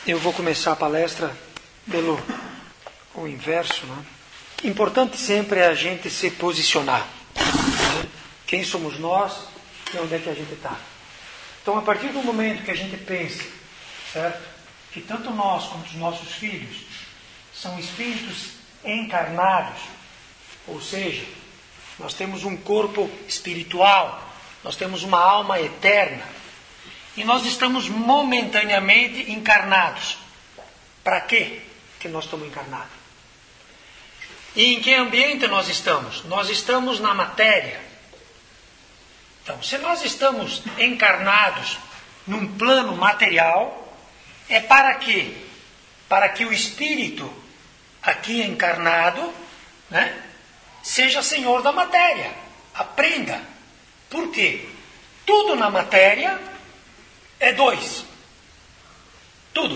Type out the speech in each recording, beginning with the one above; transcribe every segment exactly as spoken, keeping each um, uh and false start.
Eu vou começar a palestra pelo o inverso, né? Importante sempre é a gente se posicionar. Né? Quem somos nós e onde é que a gente está. Então, a partir do momento que a gente pensa, certo? Que tanto nós como os nossos filhos são espíritos encarnados, ou seja, nós temos um corpo espiritual, nós temos uma alma eterna, e nós estamos momentaneamente encarnados. Para quê que nós estamos encarnados? E em que ambiente nós estamos? Nós estamos na matéria. Então, se nós estamos encarnados num plano material, é para quê? Para que o espírito aqui encarnado, né, seja senhor da matéria. Aprenda. Por quê? Tudo na matéria é dois. Tudo.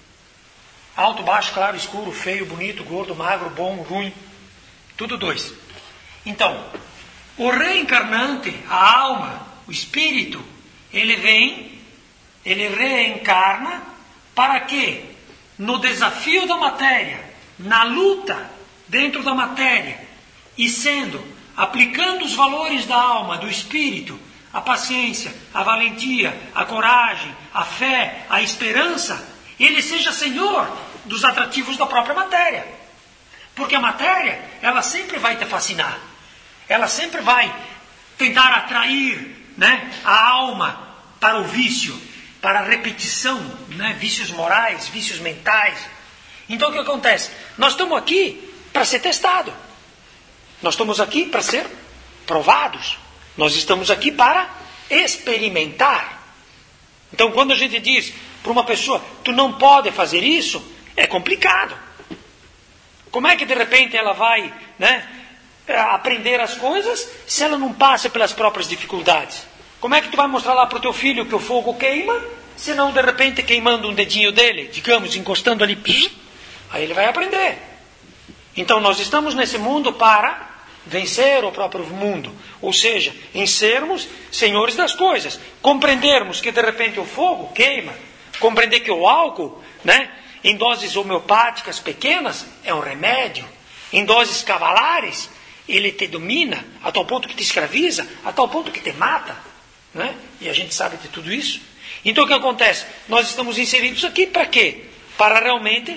Alto, baixo, claro, escuro, feio, bonito, gordo, magro, bom, ruim. Tudo dois. Então, o reencarnante, a alma, o espírito, ele vem, ele reencarna para quê? No desafio da matéria, na luta dentro da matéria, e sendo, aplicando os valores da alma, do espírito, a paciência, a valentia, a coragem, a fé, a esperança, ele seja senhor dos atrativos da própria matéria. Porque a matéria, ela sempre vai te fascinar. Ela sempre vai tentar atrair, né, a alma para o vício, para a repetição, né, vícios morais, vícios mentais. Então o que acontece? Nós estamos aqui para ser testados. Nós estamos aqui para ser provados. Nós estamos aqui para experimentar. Então, quando a gente diz para uma pessoa, tu não pode fazer isso, é complicado. Como é que de repente ela vai, né, aprender as coisas se ela não passa pelas próprias dificuldades? Como é que tu vai mostrar lá para o teu filho que o fogo queima, se não de repente queimando um dedinho dele, digamos, encostando ali, aí ele vai aprender. Então, nós estamos nesse mundo para vencer o próprio mundo, ou seja, em sermos senhores das coisas, compreendermos que de repente o fogo queima, compreender que o álcool, né, em doses homeopáticas pequenas é um remédio, em doses cavalares ele te domina a tal ponto que te escraviza, a tal ponto que te mata, né? E a gente sabe de tudo isso. Então o que acontece? Nós estamos inseridos aqui para quê? Para realmente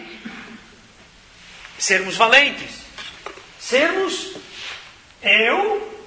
sermos valentes, sermos Eu,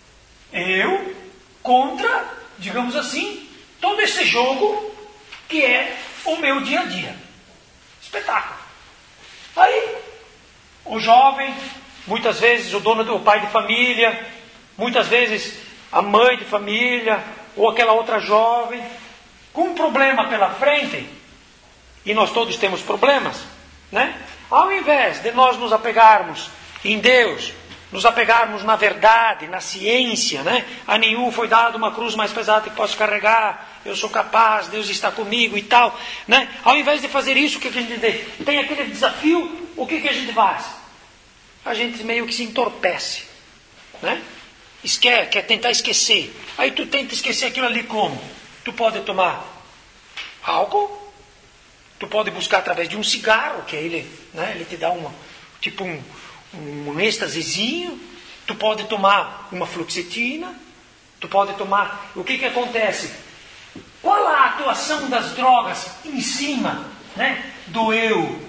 eu, contra, digamos assim, todo esse jogo que é o meu dia a dia. Espetáculo. Aí, o jovem, muitas vezes o dono, o pai de família, muitas vezes a mãe de família, ou aquela outra jovem, com um problema pela frente, e nós todos temos problemas, né? Ao invés de nós nos apegarmos em Deus, nos apegarmos na verdade, na ciência, né? A nenhum foi dado uma cruz mais pesada que posso carregar, eu sou capaz, Deus está comigo e tal, né? Ao invés de fazer isso, o que a gente tem aquele desafio, o que, que a gente faz? A gente meio que se entorpece, né? Esquece, quer tentar esquecer. Aí tu tenta esquecer aquilo ali como? Tu pode tomar álcool, tu pode buscar através de um cigarro, que ele, né, ele te dá uma, tipo um um êxtasezinho, tu pode tomar uma fluoxetina, tu pode tomar... O que que acontece? Qual a atuação das drogas em cima, né, do eu?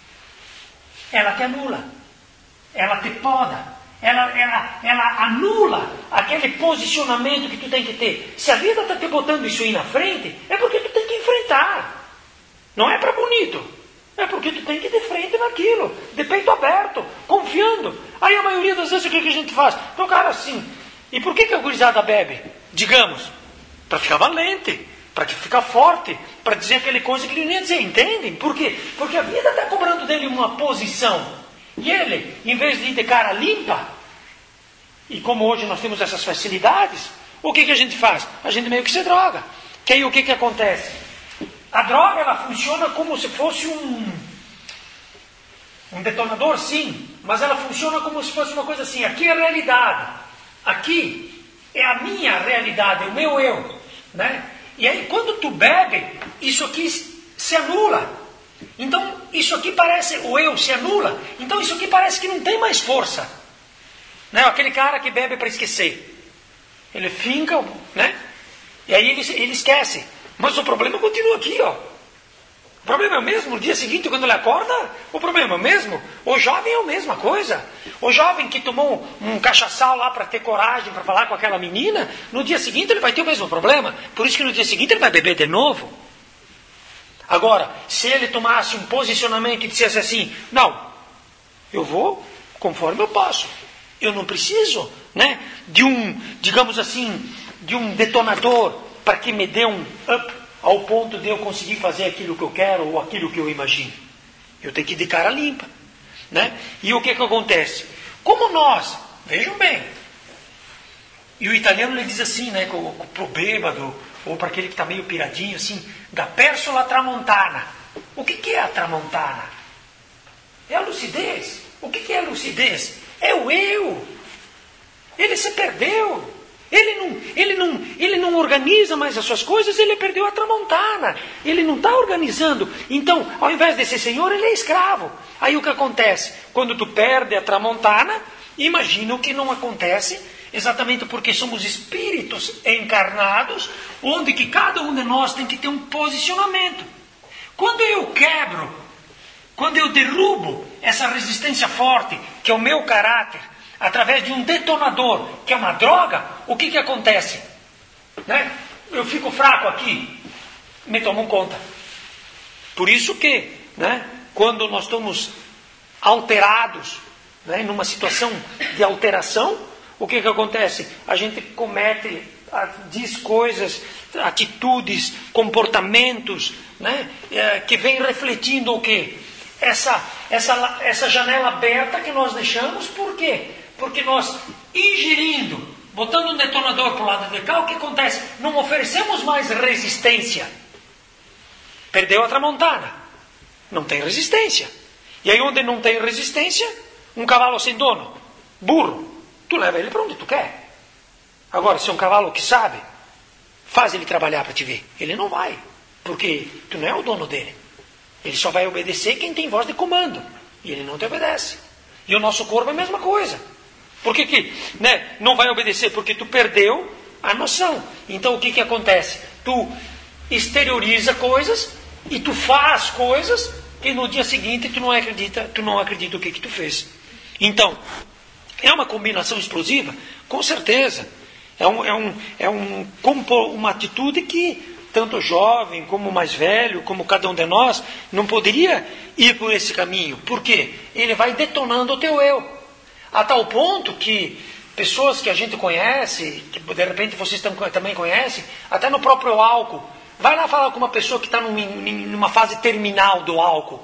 Ela te anula, ela te poda, ela, ela, ela anula aquele posicionamento que tu tem que ter. Se a vida está te botando isso aí na frente, é porque tu tem que enfrentar. Não é para bonito. É porque tu tem que ir de frente naquilo, de peito aberto, confiando. Aí a maioria das vezes o que, que a gente faz? Então, cara, assim, e por que, que a gurizada bebe? Digamos, para ficar valente, para ficar forte, para dizer aquele coisa que ele nem ia dizer, entendem? Por quê? Porque a vida está cobrando dele uma posição. E ele, em vez de ir de cara limpa, e como hoje nós temos essas facilidades, o que, que a gente faz? A gente meio que se droga. Que aí o que, que acontece? A droga, ela funciona como se fosse um, um detonador, sim, mas ela funciona como se fosse uma coisa assim, aqui é a realidade, aqui é a minha realidade, é o meu eu, né? E aí quando tu bebe, isso aqui se anula, Então, isso aqui parece, o eu se anula. Então, isso aqui parece que não tem mais força. Né? Aquele cara que bebe para esquecer. Ele finca, né? E aí ele, ele esquece. Mas o problema continua aqui, ó. O problema é o mesmo. No dia seguinte, quando ele acorda, o problema é o mesmo. O jovem é a mesma coisa. O jovem que tomou um, um cachaçal lá para ter coragem para falar com aquela menina, no dia seguinte ele vai ter o mesmo problema. Por isso que no dia seguinte ele vai beber de novo. Agora, se ele tomasse um posicionamento e dissesse assim, não, eu vou conforme eu posso. Eu não preciso, né, de um, digamos assim, de um detonador para que me dê um up ao ponto de eu conseguir fazer aquilo que eu quero ou aquilo que eu imagino. Eu tenho que ir de cara limpa. Né? E o que que acontece? Como nós, vejam bem, e o italiano ele diz assim, né, para o bêbado, ou para aquele que está meio piradinho, assim, da persola tramontana. O que, que é a tramontana? É a lucidez. O que, que é a lucidez? É o eu. Ele se perdeu. Ele não, ele, não, ele não organiza mais as suas coisas, ele perdeu a tramontana. Ele não está organizando. Então, ao invés de ser senhor, ele é escravo. Aí o que acontece? Quando tu perde a tramontana, imagina o que não acontece, exatamente porque somos espíritos encarnados, onde que cada um de nós tem que ter um posicionamento. Quando eu quebro, quando eu derrubo essa resistência forte, que é o meu caráter, através de um detonador, que é uma droga, o que que acontece? Né? Eu fico fraco aqui, me tomam conta. Por isso que, né, quando nós estamos alterados, né, numa situação de alteração, o que que acontece? A gente comete, diz coisas, atitudes, comportamentos, né, que vem refletindo o quê? Essa, essa, essa janela aberta que nós deixamos, por quê? Porque nós, ingerindo, botando um detonador para o lado de cá, o que acontece? Não oferecemos mais resistência. Perdeu a tramontana. Não tem resistência. E aí onde não tem resistência, um cavalo sem dono, burro, tu leva ele para onde tu quer. Agora, se é um cavalo que sabe, faz ele trabalhar para te ver. Ele não vai, porque tu não é o dono dele. Ele só vai obedecer quem tem voz de comando. E ele não te obedece. E o nosso corpo é a mesma coisa. Por que que, né, não vai obedecer? Porque tu perdeu a noção. Então o que que acontece? Tu exterioriza coisas e tu faz coisas que no dia seguinte tu não acredita, tu não acredita o que que tu fez. Então, é uma combinação explosiva? Com certeza. É, um, é, um, é um, uma atitude que tanto o jovem, como o mais velho, como cada um de nós, não poderia ir por esse caminho. Por quê? Ele vai detonando o teu eu. A tal ponto que pessoas que a gente conhece, que de repente vocês também conhecem, até no próprio álcool, vai lá falar com uma pessoa que está numa fase terminal do álcool.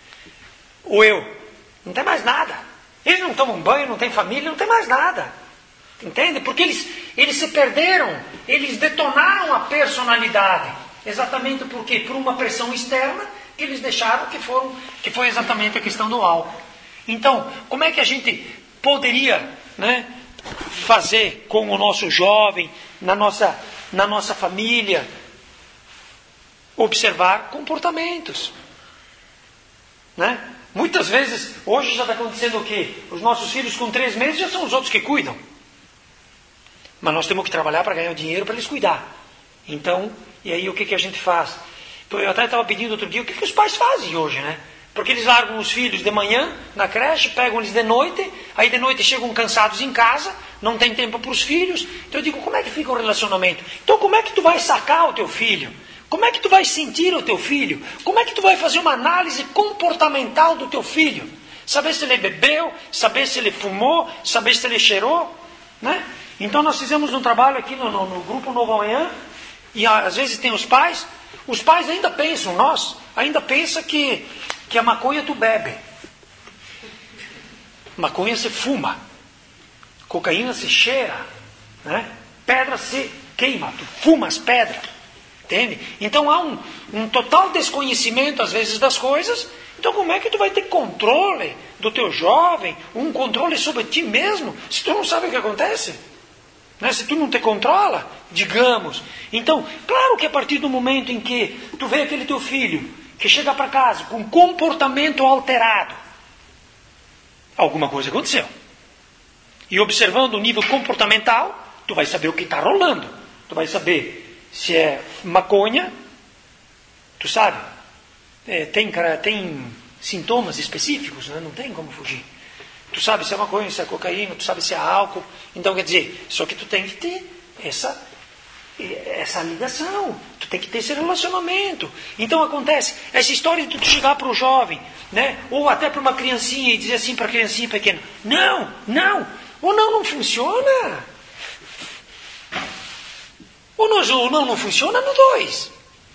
O eu. Não tem mais nada. Eles não tomam banho, não tem família, não tem mais nada. Entende? Porque eles, eles se perderam, eles detonaram a personalidade. Exatamente por quê? Por uma pressão externa que eles deixaram, que, foram, que foi exatamente a questão do álcool. Então, como é que a gente poderia, né, fazer com o nosso jovem, na nossa, na nossa família, observar comportamentos? Né? Muitas vezes, hoje já está acontecendo o quê? Os nossos filhos com três meses já são os outros que cuidam. Mas nós temos que trabalhar para ganhar o dinheiro para eles cuidar. Então, e aí o que, que a gente faz? Eu até estava pedindo outro dia, o que, que os pais fazem hoje, né? Porque eles largam os filhos de manhã na creche, pegam eles de noite, aí de noite chegam cansados em casa, não tem tempo para os filhos. Então eu digo, como é que fica o relacionamento? Então como é que tu vai sacar o teu filho? Como é que tu vai sentir o teu filho? Como é que tu vai fazer uma análise comportamental do teu filho? Saber se ele bebeu, saber se ele fumou, saber se ele cheirou, né? Então nós fizemos um trabalho aqui no, no, no Grupo Novo Amanhã, e às vezes tem os pais, os pais ainda pensam, nós, ainda pensam que, que a maconha tu bebe. Maconha se fuma, cocaína se cheira, né? Pedra se queima, tu fuma as pedras, entende? Então há um, um total desconhecimento às vezes das coisas. Então como é que tu vai ter controle do teu jovem, um controle sobre ti mesmo, se tu não sabe o que acontece? Né? Se tu não te controla, digamos. Então, claro que a partir do momento em que tu vê aquele teu filho que chega para casa com comportamento alterado, alguma coisa aconteceu. E observando o nível comportamental, tu vai saber o que está rolando. Tu vai saber se é maconha, tu sabe, é, tem, tem sintomas específicos, né? Não tem como fugir. Tu sabe se é maconha, se é cocaína, tu sabe se é álcool. Então, quer dizer, só que tu tem que ter essa, essa ligação. Tu tem que ter esse relacionamento. Então, acontece, essa história de tu chegar para o jovem, né? Ou até para uma criancinha e dizer assim para a criancinha pequena, não, não, ou não, não funciona. Ou não, ou não, não funciona no dois.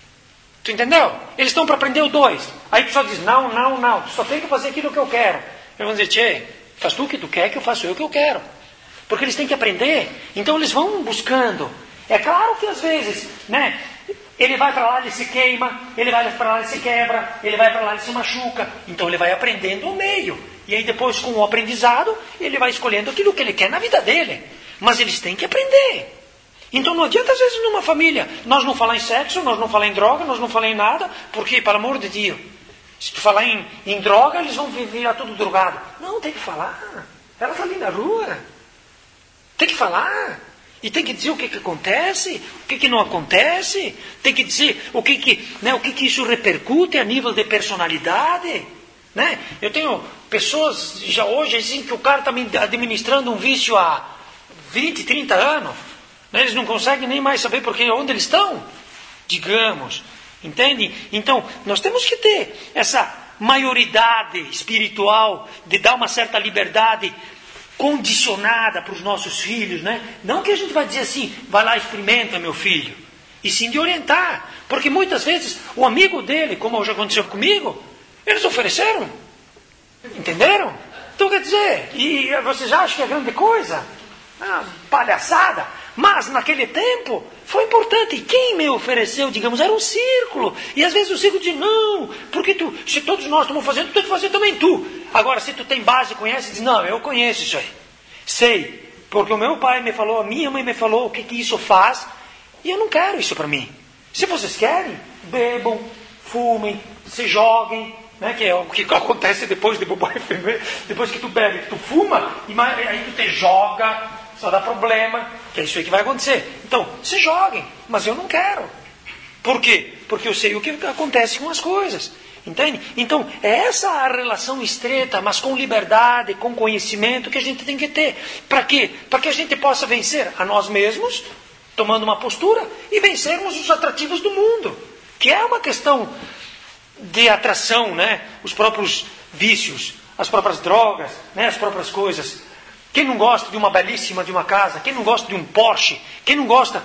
Tu entendeu? Eles estão para aprender o dois. Aí tu só diz, não, não, não, tu só tem que fazer aquilo que eu quero. Eles vão dizer, tchê, faz tu o que tu quer, que eu faço eu o que eu quero. Porque eles têm que aprender. Então eles vão buscando. É claro que às vezes, né? Ele vai para lá, ele se queima. Ele vai para lá, ele se quebra. Ele vai para lá, ele se machuca. Então ele vai aprendendo o meio. E aí depois, com o aprendizado, ele vai escolhendo aquilo que ele quer na vida dele. Mas eles têm que aprender. Então não adianta às vezes numa família nós não falar em sexo, nós não falar em droga, nós não falar em nada, porque, pelo amor de Deus, se tu falar em, em droga, eles vão virar tudo drogado. Não, tem que falar. Ela está ali na rua. Tem que falar. E tem que dizer o que, que acontece, o que, que não acontece. Tem que dizer o que, que, né, o que, que isso repercute a nível de personalidade. Né? Eu tenho pessoas já hoje assim, que o cara está administrando um vício há vinte, trinta anos. Eles não conseguem nem mais saber porque onde eles estão, digamos, entende? Então, nós temos que ter essa maioridade espiritual de dar uma certa liberdade condicionada para os nossos filhos, né? Não que a gente vai dizer assim, vai lá, experimenta, meu filho, e sim de orientar, porque muitas vezes o amigo dele, como já aconteceu comigo, eles ofereceram, entenderam? Então, quer dizer, e vocês acham que é grande coisa? Ah, palhaçada. Mas naquele tempo foi importante. E quem me ofereceu, digamos, era um círculo. E às vezes o círculo diz, não, porque tu, se todos nós estamos fazendo, tu tem que fazer também tu. Agora, se tu tem base, conhece, diz, não, eu conheço isso aí. Sei, porque o meu pai me falou, a minha mãe me falou o que, que isso faz. E eu não quero isso para mim. Se vocês querem, bebam, fumem, se joguem. Né, que é o que acontece depois de bebê, depois que tu bebe, tu fuma, e aí tu te joga. Só dá problema, que é isso aí que vai acontecer. Então, se joguem, mas eu não quero. Por quê? Porque eu sei o que acontece com as coisas. Entende? Então, é essa a relação estreita, mas com liberdade, com conhecimento que a gente tem que ter. Para quê? Para que a gente possa vencer a nós mesmos, tomando uma postura, e vencermos os atrativos do mundo. Que é uma questão de atração, né? Os próprios vícios, as próprias drogas, né? As próprias coisas. Quem não gosta de uma belíssima de uma casa? Quem não gosta de um Porsche? Quem não gosta?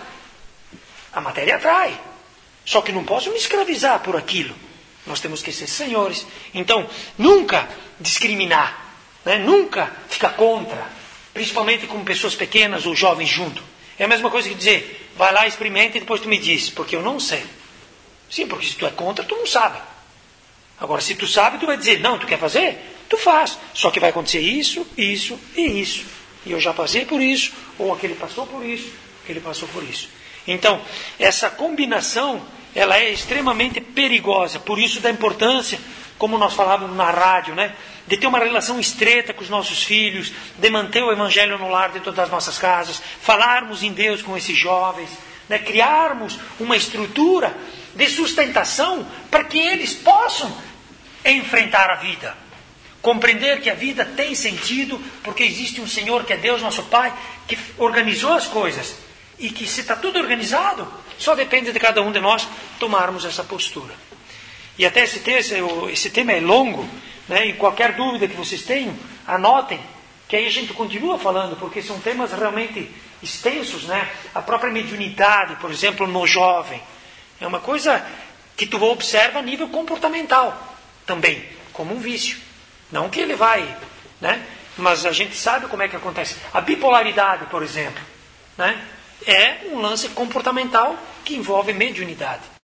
A matéria atrai. Só que não posso me escravizar por aquilo. Nós temos que ser senhores. Então, nunca discriminar. Né? Nunca ficar contra. Principalmente com pessoas pequenas ou jovens junto. É a mesma coisa que dizer, vai lá, experimenta e depois tu me diz. Porque eu não sei. Sim, porque se tu é contra, tu não sabe. Agora, se tu sabe, tu vai dizer, não, tu quer fazer? Tu faz, só que vai acontecer isso, isso e isso. E eu já passei por isso, ou aquele passou por isso, aquele passou por isso. Então, essa combinação, ela é extremamente perigosa. Por isso da importância, como nós falávamos na rádio, né? De ter uma relação estreita com os nossos filhos, de manter o evangelho no lar dentro das nossas casas, falarmos em Deus com esses jovens, né? Criarmos uma estrutura de sustentação para que eles possam enfrentar a vida. Compreender que a vida tem sentido porque existe um Senhor que é Deus, nosso Pai, que organizou as coisas. E que se está tudo organizado, só depende de cada um de nós tomarmos essa postura. E até esse, texto, esse tema é longo, né? E qualquer dúvida que vocês tenham, anotem, que aí a gente continua falando, porque são temas realmente extensos, né? A própria mediunidade, por exemplo, no jovem. É uma coisa que tu observa a nível comportamental também, como um vício. Não que ele vai, né? Mas a gente sabe como é que acontece. A bipolaridade, por exemplo, né? É um lance comportamental que envolve mediunidade.